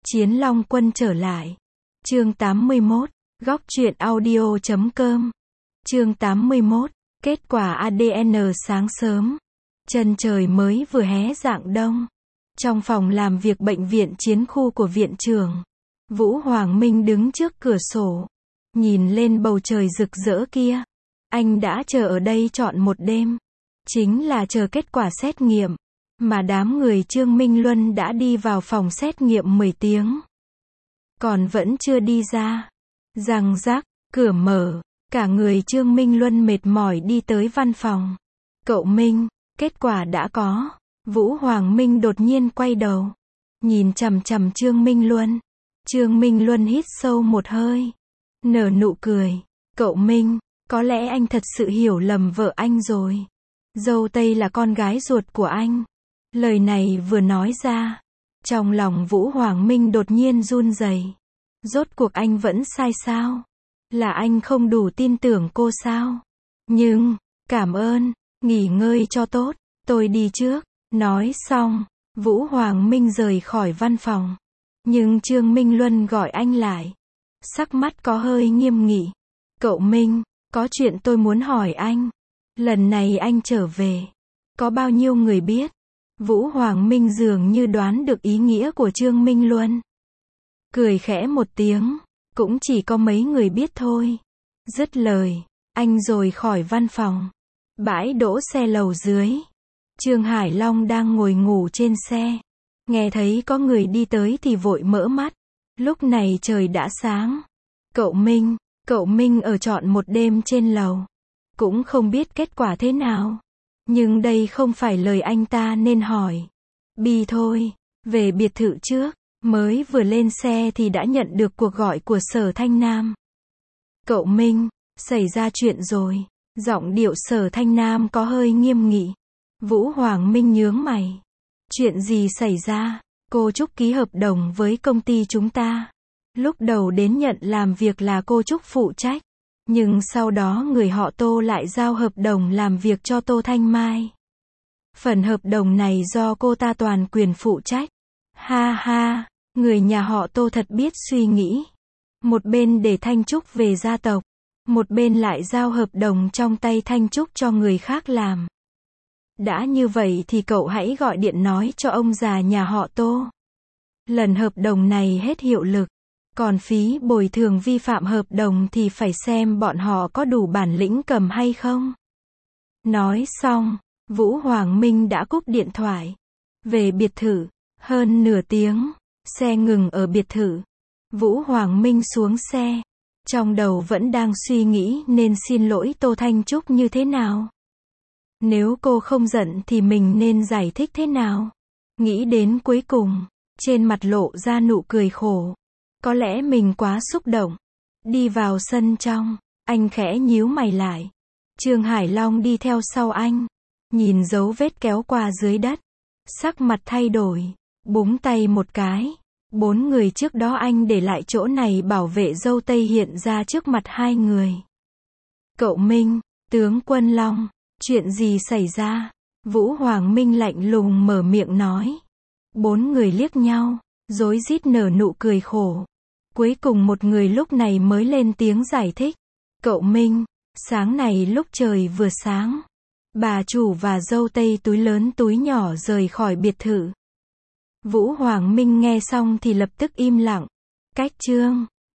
Chiến Long Quân trở lại. Chương 81. Góc truyện audio.com. Chương 81. Kết quả ADN sáng sớm. Chân trời mới vừa hé rạng đông. Trong phòng làm việc bệnh viện chiến khu của viện trưởng, Vũ Hoàng Minh đứng trước cửa sổ, nhìn lên bầu trời rực rỡ kia. Anh đã chờ ở đây trọn một đêm. Chính là chờ kết quả xét nghiệm. Mà đám người Trương Minh Luân đã đi vào phòng xét nghiệm 10 tiếng. Còn vẫn chưa đi ra. Răng rắc, cửa mở. Cả người Trương Minh Luân mệt mỏi đi tới văn phòng. Cậu Minh, kết quả đã có. Vũ Hoàng Minh đột nhiên quay đầu. Nhìn chằm chằm Trương Minh Luân. Trương Minh Luân hít sâu một hơi. Nở nụ cười. Cậu Minh, có lẽ anh thật sự hiểu lầm vợ anh rồi. Dâu Tây là con gái ruột của anh. Lời này vừa nói ra, trong lòng Vũ Hoàng Minh đột nhiên run rẩy. Rốt cuộc anh vẫn sai sao? Là anh không đủ tin tưởng cô sao? Nhưng, cảm ơn, nghỉ ngơi cho tốt, tôi đi trước. Nói xong, Vũ Hoàng Minh rời khỏi văn phòng. Nhưng Trương Minh Luân gọi anh lại. Sắc mắt có hơi nghiêm nghị. Cậu Minh, có chuyện tôi muốn hỏi anh. Lần này anh trở về, có bao nhiêu người biết? Vũ Hoàng Minh dường như đoán được ý nghĩa của Trương Minh Luân. Cười khẽ một tiếng, cũng chỉ có mấy người biết thôi. Dứt lời, anh rồi khỏi văn phòng. Bãi đỗ xe lầu dưới. Trương Hải Long đang ngồi ngủ trên xe. Nghe thấy có người đi tới thì vội mở mắt. Lúc này trời đã sáng. Cậu Minh ở trọn một đêm trên lầu. Cũng không biết kết quả thế nào. Nhưng đây không phải lời anh ta nên hỏi. Bi thôi, về biệt thự trước. Mới vừa lên xe thì đã nhận được cuộc gọi của Sở Thanh Nam. Cậu Minh, xảy ra chuyện rồi. Giọng điệu Sở Thanh Nam có hơi nghiêm nghị. Vũ Hoàng Minh nhướng mày. Chuyện gì xảy ra? Cô Trúc ký hợp đồng với công ty chúng ta. Lúc đầu đến nhận làm việc là cô Trúc phụ trách. Nhưng sau đó người họ Tô lại giao hợp đồng làm việc cho Tô Thanh Mai. Phần hợp đồng này do cô ta toàn quyền phụ trách. Ha ha, người nhà họ Tô thật biết suy nghĩ. Một bên để Thanh Trúc về gia tộc. Một bên lại giao hợp đồng trong tay Thanh Trúc cho người khác làm. Đã như vậy thì cậu hãy gọi điện nói cho ông già nhà họ Tô. Lần hợp đồng này hết hiệu lực. Còn phí bồi thường vi phạm hợp đồng thì phải xem bọn họ có đủ bản lĩnh cầm hay không. Nói xong, Vũ Hoàng Minh đã cúp điện thoại. Về biệt thự, hơn nửa tiếng, xe ngừng ở biệt thự. Vũ Hoàng Minh xuống xe. Trong đầu vẫn đang suy nghĩ nên xin lỗi Tô Thanh Trúc như thế nào. Nếu cô không giận thì mình nên giải thích thế nào. Nghĩ đến cuối cùng, trên mặt lộ ra nụ cười khổ. Có lẽ mình quá xúc động. Đi vào sân trong, anh khẽ nhíu mày lại. Trương Hải Long đi theo sau anh. Nhìn dấu vết kéo qua dưới đất. Sắc mặt thay đổi. Búng tay một cái. 4 người trước đó anh để lại chỗ này bảo vệ dâu Tây hiện ra trước mặt hai người. Cậu Minh, tướng Quân Long, chuyện gì xảy ra? Vũ Hoàng Minh lạnh lùng mở miệng nói. 4 người liếc nhau, rối rít nở nụ cười khổ. Cuối cùng một người lúc này mới lên tiếng giải thích. Cậu Minh, sáng này lúc trời vừa sáng, bà chủ và dâu Tây túi lớn túi nhỏ rời khỏi biệt thự. Vũ Hoàng Minh nghe xong thì lập tức im lặng. Cách chương